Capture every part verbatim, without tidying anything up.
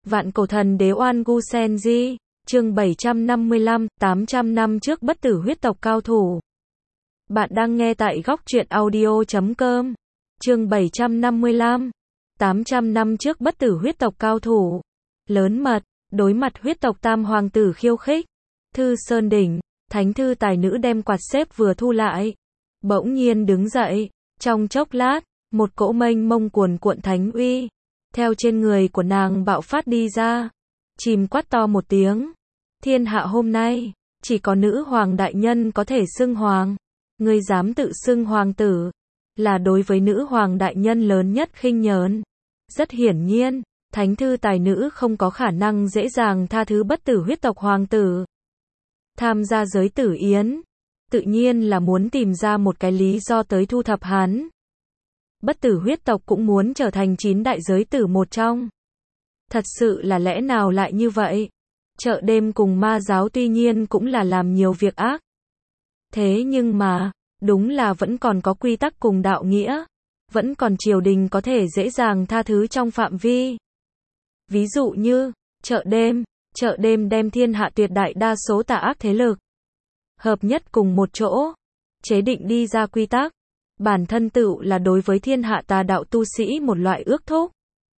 Vạn cổ thần đế Oan Gu Senji, chương bảy trăm năm mươi lăm, tám trăm năm trước bất tử huyết tộc cao thủ. Bạn đang nghe tại góc truyện audio chấm com. Chương bảy trăm năm mươi lăm, tám trăm năm trước bất tử huyết tộc cao thủ. Lớn mật, đối mặt huyết tộc tam hoàng tử khiêu khích. Thư Sơn Đỉnh, thánh thư tài nữ đem quạt xếp vừa thu lại. Bỗng nhiên đứng dậy, trong chốc lát, một cỗ mênh mông cuồn cuộn thánh uy theo trên người của nàng bạo phát đi ra. Chìm quát to một tiếng. Thiên hạ hôm nay, chỉ có nữ hoàng đại nhân có thể xưng hoàng. Ngươi dám tự xưng hoàng tử, là đối với nữ hoàng đại nhân lớn nhất khinh nhờn. Rất hiển nhiên, thánh thư tài nữ không có khả năng dễ dàng tha thứ bất tử huyết tộc hoàng tử. Tham gia giới tử yến, tự nhiên là muốn tìm ra một cái lý do tới thu thập hắn. Bất tử huyết tộc cũng muốn trở thành chín đại giới tử một trong. Thật sự là lẽ nào lại như vậy? Chợ đêm cùng ma giáo tuy nhiên cũng là làm nhiều việc ác. Thế nhưng mà, đúng là vẫn còn có quy tắc cùng đạo nghĩa. Vẫn còn triều đình có thể dễ dàng tha thứ trong phạm vi. Ví dụ như, chợ đêm, chợ đêm đem thiên hạ tuyệt đại đa số tà ác thế lực hợp nhất cùng một chỗ, chế định đi ra quy tắc. Bản thân tựu là đối với thiên hạ tà đạo tu sĩ một loại ước thúc.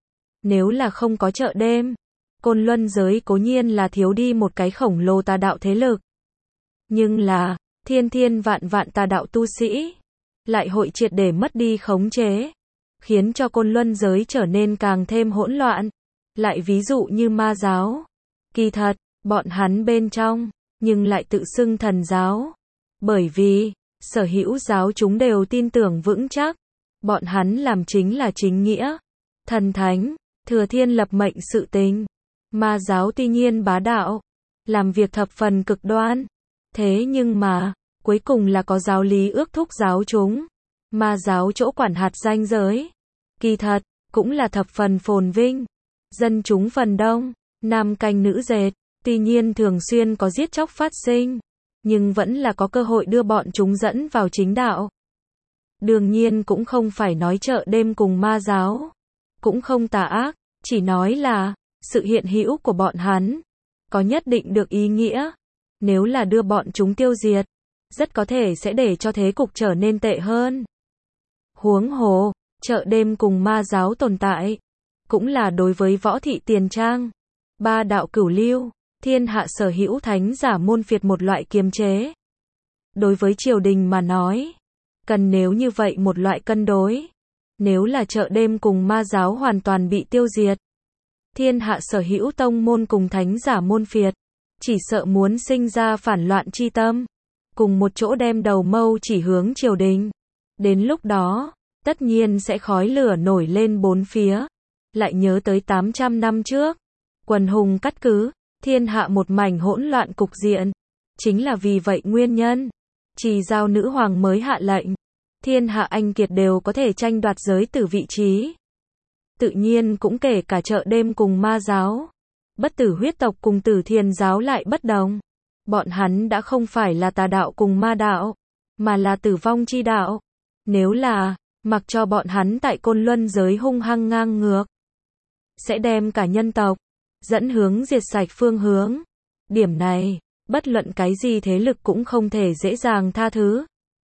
Nếu là không có chợ đêm, Côn Luân giới cố nhiên là thiếu đi một cái khổng lồ tà đạo thế lực. Nhưng là, thiên thiên vạn vạn tà đạo tu sĩ, lại hội triệt để mất đi khống chế, khiến cho Côn Luân giới trở nên càng thêm hỗn loạn. Lại ví dụ như ma giáo, kỳ thật, bọn hắn bên trong, nhưng lại tự xưng thần giáo. Bởi vì, sở hữu giáo chúng đều tin tưởng vững chắc, bọn hắn làm chính là chính nghĩa, thần thánh, thừa thiên lập mệnh sự tình. Ma giáo tuy nhiên bá đạo, làm việc thập phần cực đoan, thế nhưng mà, cuối cùng là có giáo lý ước thúc giáo chúng. Ma giáo chỗ quản hạt ranh giới, kỳ thật, cũng là thập phần phồn vinh. Dân chúng phần đông, nam canh nữ dệt, tuy nhiên thường xuyên có giết chóc phát sinh, nhưng vẫn là có cơ hội đưa bọn chúng dẫn vào chính đạo. Đương nhiên cũng không phải nói chợ đêm cùng ma giáo cũng không tà ác, chỉ nói là sự hiện hữu của bọn hắn có nhất định được ý nghĩa. Nếu là đưa bọn chúng tiêu diệt, rất có thể sẽ để cho thế cục trở nên tệ hơn. Huống hồ, chợ đêm cùng ma giáo tồn tại cũng là đối với võ thị tiền trang, ba đạo cửu lưu, thiên hạ sở hữu thánh giả môn phiệt một loại kiềm chế. Đối với triều đình mà nói, cần nếu như vậy một loại cân đối. Nếu là chợ đêm cùng ma giáo hoàn toàn bị tiêu diệt, thiên hạ sở hữu tông môn cùng thánh giả môn phiệt, chỉ sợ muốn sinh ra phản loạn chi tâm, cùng một chỗ đem đầu mâu chỉ hướng triều đình. Đến lúc đó, tất nhiên sẽ khói lửa nổi lên bốn phía. Lại nhớ tới tám trăm năm trước, quần hùng cắt cứ, thiên hạ một mảnh hỗn loạn cục diện. Chính là vì vậy nguyên nhân, Trì Giao nữ hoàng mới hạ lệnh, thiên hạ anh kiệt đều có thể tranh đoạt giới tử vị trí. Tự nhiên cũng kể cả chợ đêm cùng ma giáo. Bất tử huyết tộc cùng Tử Thiền giáo lại bất đồng. Bọn hắn đã không phải là tà đạo cùng ma đạo, mà là tử vong chi đạo. Nếu là, mặc cho bọn hắn tại Côn Luân giới hung hăng ngang ngược, sẽ đem cả nhân tộc dẫn hướng diệt sạch phương hướng. Điểm này, bất luận cái gì thế lực cũng không thể dễ dàng tha thứ.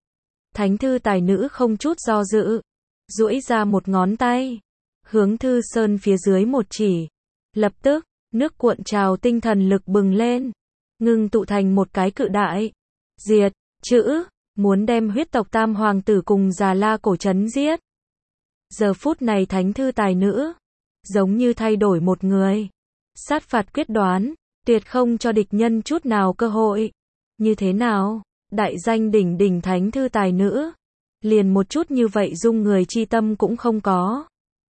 Thánh thư tài nữ không chút do dự, duỗi ra một ngón tay, hướng Thư Sơn phía dưới một chỉ. Lập tức, nước cuộn trào tinh thần lực bừng lên, ngưng tụ thành một cái cự đại diệt chữ, muốn đem huyết tộc tam hoàng tử cùng Già La cổ trấn giết. Giờ phút này thánh thư tài nữ, giống như thay đổi một người. Sát phạt quyết đoán, tuyệt không cho địch nhân chút nào cơ hội. Như thế nào? Đại danh đỉnh đỉnh thánh thư tài nữ, liền một chút như vậy dung người chi tâm cũng không có.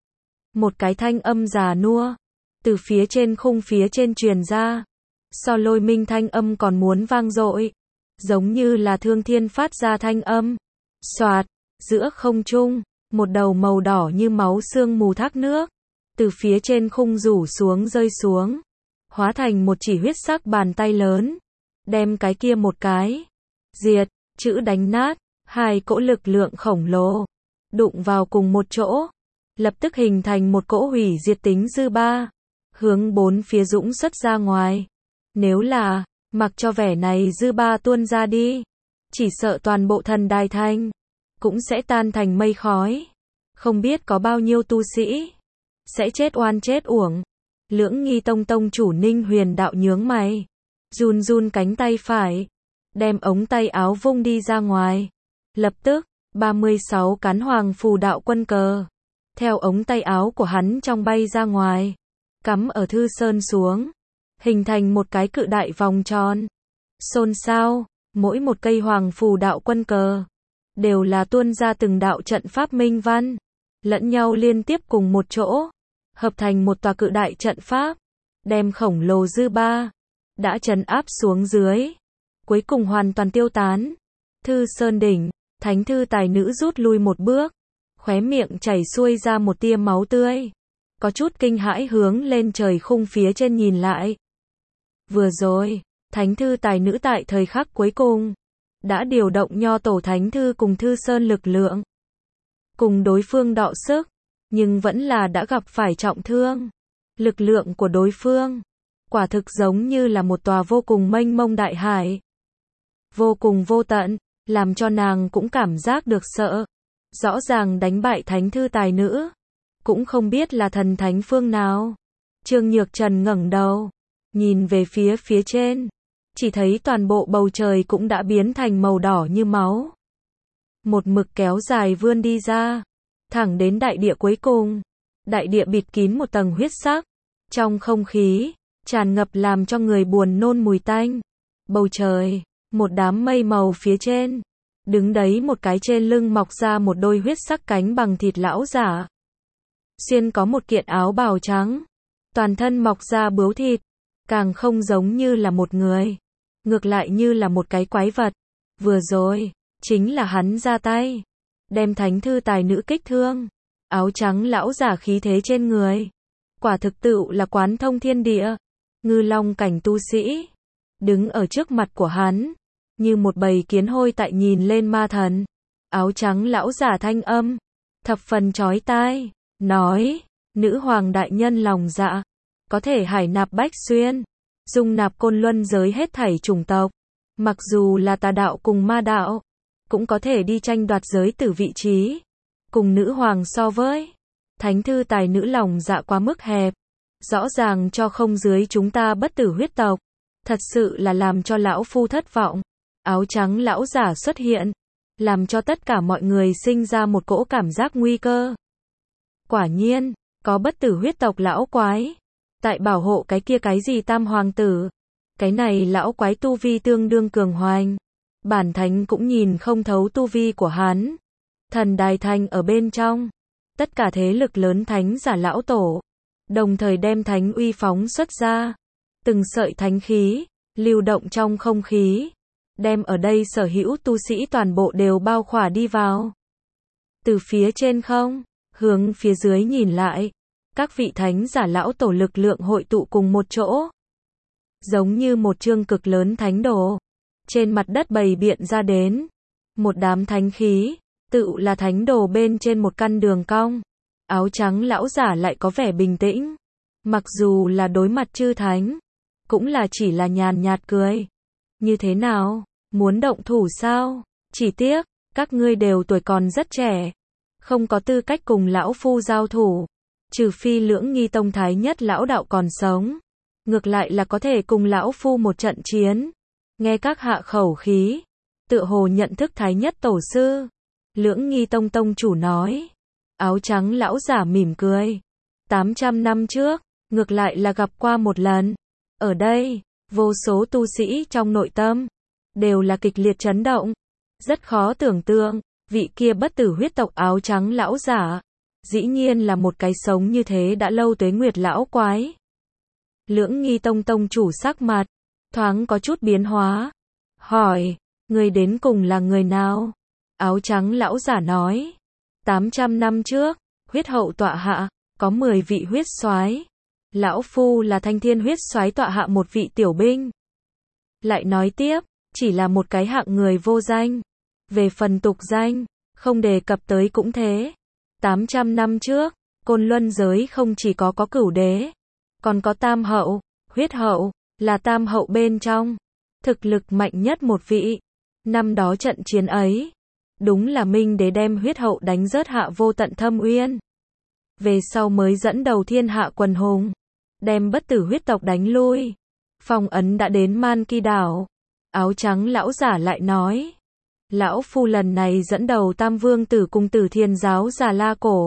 Một cái thanh âm già nua, từ phía trên khung phía trên truyền ra, so lôi minh thanh âm còn muốn vang dội, giống như là thương thiên phát ra thanh âm. Xoạt, giữa không trung, một đầu màu đỏ như máu sương mù thác nước, từ phía trên khung rủ xuống rơi xuống, hóa thành một chỉ huyết sắc bàn tay lớn, đem cái kia một cái diệt chữ đánh nát. Hai cỗ lực lượng khổng lồ đụng vào cùng một chỗ, lập tức hình thành một cỗ hủy diệt tính dư ba. hướng bốn phía dũng xuất ra ngoài. Nếu là, mặc cho vẻ này dư ba tuôn ra đi, chỉ sợ toàn bộ thần đài thành cũng sẽ tan thành mây khói. Không biết có bao nhiêu tu sĩ sẽ chết oan chết uổng. Lưỡng Nghi Tông tông chủ Ninh Huyền Đạo nhướng mày, run run cánh tay phải, đem ống tay áo vung đi ra ngoài. Lập tức, ba mươi sáu cán Hoàng Phù Đạo quân cờ theo ống tay áo của hắn trong bay ra ngoài, cắm ở Thư Sơn xuống, hình thành một cái cự đại vòng tròn. Xôn xao, mỗi một cây Hoàng Phù Đạo quân cờ đều là tuôn ra từng đạo trận pháp minh văn, lẫn nhau liên tiếp cùng một chỗ, hợp thành một tòa cự đại trận pháp, đem khổng lồ dư ba đã trấn áp xuống dưới, cuối cùng hoàn toàn tiêu tán. Thư Sơn đỉnh, Thánh Thư Tài Nữ rút lui một bước, khóe miệng chảy xuôi ra một tia máu tươi, có chút kinh hãi hướng lên trời khung phía trên nhìn lại. Vừa rồi, Thánh Thư Tài Nữ tại thời khắc cuối cùng đã điều động Nho Tổ Thánh Thư cùng Thư Sơn lực lượng, cùng đối phương đọ sức, nhưng vẫn là đã gặp phải trọng thương. Lực lượng của đối phương quả thực giống như là một tòa vô cùng mênh mông đại hải, vô cùng vô tận, làm cho nàng cũng cảm giác được sợ. Rõ ràng đánh bại Thánh Thư Tài Nữ, cũng không biết là thần thánh phương nào. Trương Nhược Trần ngẩng đầu, nhìn về phía phía trên, chỉ thấy toàn bộ bầu trời cũng đã biến thành màu đỏ như máu. Một mực kéo dài vươn đi ra, thẳng đến đại địa cuối cùng. Đại địa bịt kín một tầng huyết sắc, trong không khí tràn ngập làm cho người buồn nôn mùi tanh. Bầu trời, một đám mây màu phía trên, đứng đấy một cái trên lưng mọc ra một đôi huyết sắc cánh bằng thịt lão giả. Xuyên có một kiện áo bào trắng, toàn thân mọc ra bướu thịt, càng không giống như là một người, ngược lại như là một cái quái vật. Vừa rồi, chính là hắn ra tay, đem Thánh Thư Tài Nữ kích thương. Áo trắng lão giả khí thế trên người, quả thực tựu là quán thông thiên địa, ngư long cảnh tu sĩ, đứng ở trước mặt của hắn, như một bầy kiến hôi tại nhìn lên ma thần. Áo trắng lão giả thanh âm thập phần chói tai, nói: Nữ hoàng đại nhân lòng dạ, có thể hải nạp bách xuyên, dung nạp côn luân giới hết thảy chủng tộc, mặc dù là tà đạo cùng ma đạo, cũng có thể đi tranh đoạt giới tử vị trí. Cùng nữ hoàng so với, Thánh Thư Tài Nữ lòng dạ quá mức hẹp, rõ ràng cho không dưới chúng ta bất tử huyết tộc, thật sự là làm cho lão phu thất vọng. Áo trắng lão giả xuất hiện, làm cho tất cả mọi người sinh ra một cỗ cảm giác nguy cơ. Quả nhiên, có bất tử huyết tộc lão quái tại bảo hộ cái kia cái gì tam hoàng tử. Cái này lão quái tu vi tương đương cường hoành, bản thánh cũng nhìn không thấu tu vi của hắn. Thần đài thành ở bên trong, tất cả thế lực lớn thánh giả lão tổ, đồng thời đem thánh uy phóng xuất ra, từng sợi thánh khí lưu động trong không khí, đem ở đây sở hữu tu sĩ toàn bộ đều bao khỏa đi vào. Từ phía trên không, hướng phía dưới nhìn lại, các vị thánh giả lão tổ lực lượng hội tụ cùng một chỗ, giống như một chương cực lớn thánh đồ, trên mặt đất bày biện ra đến. Một đám thánh khí, tự là thánh đồ bên trên một căn đường cong. Áo trắng lão giả lại có vẻ bình tĩnh, mặc dù là đối mặt chư thánh, cũng là chỉ là nhàn nhạt cười. Như thế nào, muốn động thủ sao? Chỉ tiếc, các ngươi đều tuổi còn rất trẻ, không có tư cách cùng lão phu giao thủ, trừ phi Lưỡng Nghi Tông thái nhất lão đạo còn sống, ngược lại là có thể cùng lão phu một trận chiến. Nghe các hạ khẩu khí, tựa hồ nhận thức thái nhất tổ sư. Lưỡng Nghi Tông tông chủ nói. Áo trắng lão giả mỉm cười. tám trăm năm trước, ngược lại là gặp qua một lần. Ở đây, vô số tu sĩ trong nội tâm đều là kịch liệt chấn động. Rất khó tưởng tượng, vị kia bất tử huyết tộc áo trắng lão giả, dĩ nhiên là một cái sống như thế đã lâu tuế nguyệt lão quái. Lưỡng Nghi Tông tông chủ sắc mặt thoáng có chút biến hóa, hỏi: người đến cùng là người nào? Áo trắng lão giả nói: tám trăm năm trước, huyết hậu tọa hạ, có mười vị huyết soái. Lão phu là Thanh Thiên huyết soái tọa hạ một vị tiểu binh. Lại nói tiếp, chỉ là một cái hạng người vô danh. Về phần tục danh, không đề cập tới cũng thế. tám trăm năm trước, Côn Luân giới không chỉ có có cửu đế, Còn có tam hậu, huyết hậu, là tam hậu bên trong, thực lực mạnh nhất một vị. Năm đó trận chiến ấy, đúng là Minh Đế đem huyết hậu đánh rớt Hạ Vô Tận Thâm Uyên. Về sau mới dẫn đầu thiên hạ quần hùng, đem bất tử huyết tộc đánh lui. Phong ấn đã đến Man Kỳ đảo. Áo trắng lão giả lại nói, lão phu lần này dẫn đầu tam vương tử cùng Tử Thiên giáo Già La Cổ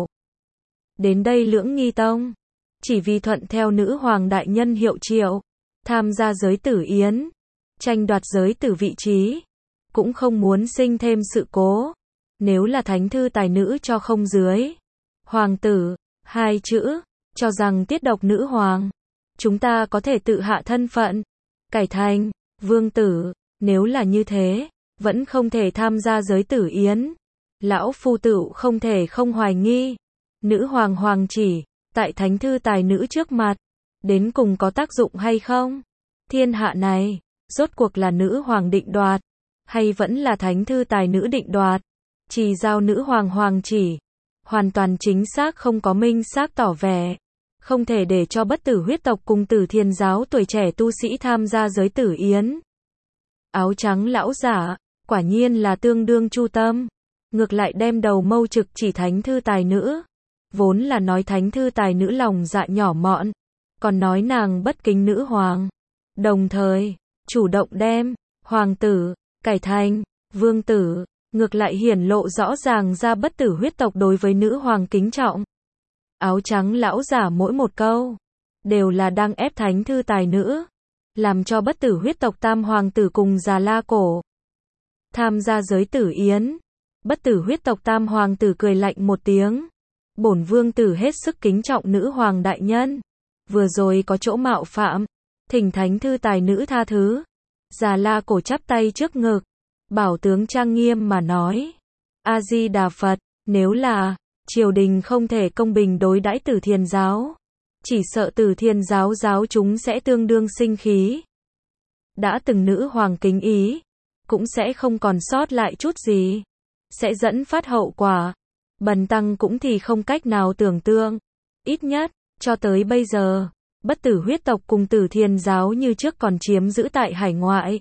đến đây Lưỡng Nghi Tông, chỉ vì thuận theo nữ hoàng đại nhân hiệu triệu, tham gia giới tử yến, tranh đoạt giới tử vị trí, cũng không muốn sinh thêm sự cố. Nếu là thánh thư tài nữ cho không dưới hoàng tử hai chữ, cho rằng tiết độc nữ hoàng, chúng ta có thể tự hạ thân phận, cải thành vương tử. Nếu là như thế, vẫn không thể tham gia giới tử yến. Lão phu tựu không thể không hoài nghi, nữ hoàng hoàng chỉ, tại thánh thư tài nữ trước mặt, đến cùng có tác dụng hay không? Thiên hạ này, rốt cuộc là nữ hoàng định đoạt, hay vẫn là thánh thư tài nữ định đoạt? Chỉ giao nữ hoàng hoàng chỉ, hoàn toàn chính xác không có minh xác tỏ vẻ, không thể để cho bất tử huyết tộc cùng Tử Thiên giáo tuổi trẻ tu sĩ tham gia giới tử yến. Áo trắng lão giả, quả nhiên là tương đương chu tâm, ngược lại đem đầu mâu trực chỉ thánh thư tài nữ. Vốn là nói thánh thư tài nữ lòng dạ nhỏ mọn, còn nói nàng bất kính nữ hoàng. Đồng thời, chủ động đem hoàng tử cải thành vương tử, ngược lại hiển lộ rõ ràng ra bất tử huyết tộc đối với nữ hoàng kính trọng. Áo trắng lão giả mỗi một câu đều là đang ép thánh thư tài nữ, làm cho bất tử huyết tộc tam hoàng tử cùng Già La Cổ tham gia giới tử yến. Bất tử huyết tộc tam hoàng tử cười lạnh một tiếng, bổn vương tử hết sức kính trọng nữ hoàng đại nhân, vừa rồi có chỗ mạo phạm, thỉnh thánh thư tài nữ tha thứ. Già La Cổ chắp tay trước ngực, bảo tướng trang nghiêm mà nói, A Di Đà Phật. Nếu là triều đình không thể công bình đối đãi Tử Thiên giáo, chỉ sợ Tử Thiên giáo giáo chúng sẽ tương đương sinh khí. Đã từng nữ hoàng kính ý, cũng sẽ không còn sót lại chút gì, sẽ dẫn phát hậu quả. Bần tăng cũng thì không cách nào tưởng tượng, ít nhất cho tới bây giờ, bất tử huyết tộc cùng Tử Thiên giáo như trước còn chiếm giữ tại hải ngoại.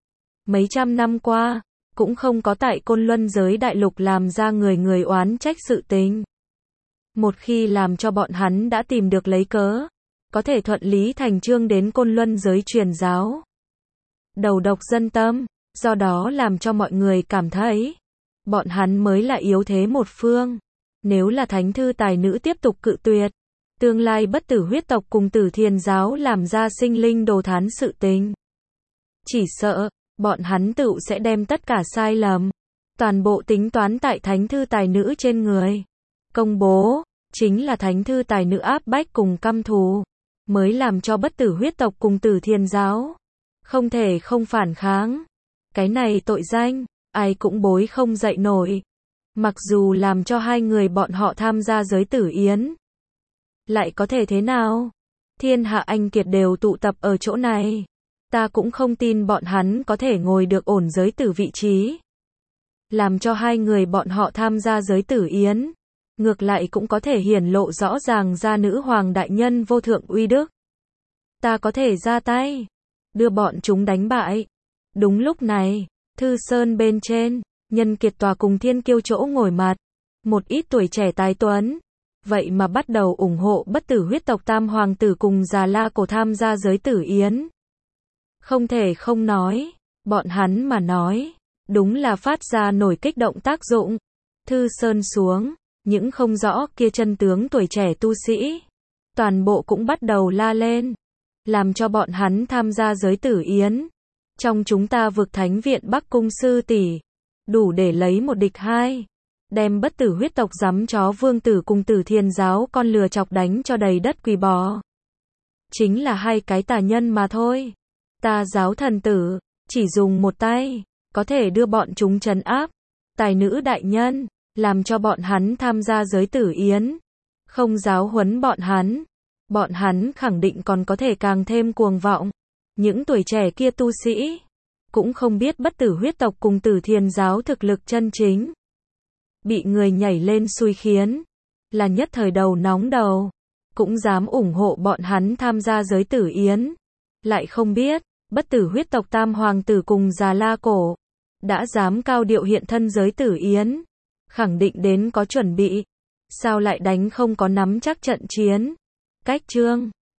Mấy trăm năm qua, cũng không có tại Côn Luân giới đại lục làm ra người người oán trách sự tình. Một khi làm cho bọn hắn đã tìm được lấy cớ, có thể thuận lý thành chương đến Côn Luân giới truyền giáo, đầu độc dân tâm, do đó làm cho mọi người cảm thấy bọn hắn mới là yếu thế một phương. Nếu là thánh thư tài nữ tiếp tục cự tuyệt, tương lai bất tử huyết tộc cùng Tử Thiên giáo làm ra sinh linh đồ thán sự tình, chỉ sợ bọn hắn tự sẽ đem tất cả sai lầm, toàn bộ tính toán tại thánh thư tài nữ trên người. Công bố, chính là thánh thư tài nữ áp bách cùng căm thù, mới làm cho bất tử huyết tộc cùng Tử Thiên giáo không thể không phản kháng. Cái này tội danh, ai cũng bối không dậy nổi. Mặc dù làm cho hai người bọn họ tham gia giới tử yến, lại có thể thế nào? Thiên hạ anh kiệt đều tụ tập ở chỗ này, ta cũng không tin bọn hắn có thể ngồi được ổn giới tử vị trí. Làm cho hai người bọn họ tham gia giới tử yến, ngược lại cũng có thể hiển lộ rõ ràng ra nữ hoàng đại nhân vô thượng uy đức. Ta có thể ra tay, đưa bọn chúng đánh bại. Đúng lúc này, Thư Sơn bên trên, Nhân Kiệt Tòa cùng Thiên Kiêu chỗ ngồi mặt, một ít tuổi trẻ tài tuấn, vậy mà bắt đầu ủng hộ bất tử huyết tộc tam hoàng tử cùng Già La Cổ tham gia giới tử yến. Không thể không nói, bọn hắn mà nói, đúng là phát ra nổi kích động tác dụng. Thư Sơn xuống, những không rõ kia chân tướng tuổi trẻ tu sĩ, toàn bộ cũng bắt đầu la lên, làm cho bọn hắn tham gia giới tử yến. Trong chúng ta vực thánh viện Bắc Cung sư tỷ, đủ để lấy một địch hai, đem bất tử huyết tộc giám chó vương tử cùng Tử Thiên giáo con lừa chọc đánh cho đầy đất quỳ bò. Chính là hai cái tà nhân mà thôi. Ta giáo thần tử, chỉ dùng một tay, có thể đưa bọn chúng trấn áp. Tài nữ đại nhân, làm cho bọn hắn tham gia giới tử yến. Không giáo huấn bọn hắn, bọn hắn khẳng định còn có thể càng thêm cuồng vọng. Những tuổi trẻ kia tu sĩ, cũng không biết bất tử huyết tộc cùng Tử Thiên giáo thực lực chân chính. Bị người nhảy lên xui khiến, là nhất thời đầu nóng đầu. cũng dám ủng hộ bọn hắn tham gia giới tử yến. Lại không biết, bất tử huyết tộc tam hoàng tử cùng Già La Cổ, đã dám cao điệu hiện thân giới tử yến. Khẳng định đến có chuẩn bị. Sao lại đánh không có nắm chắc trận chiến. Cách chương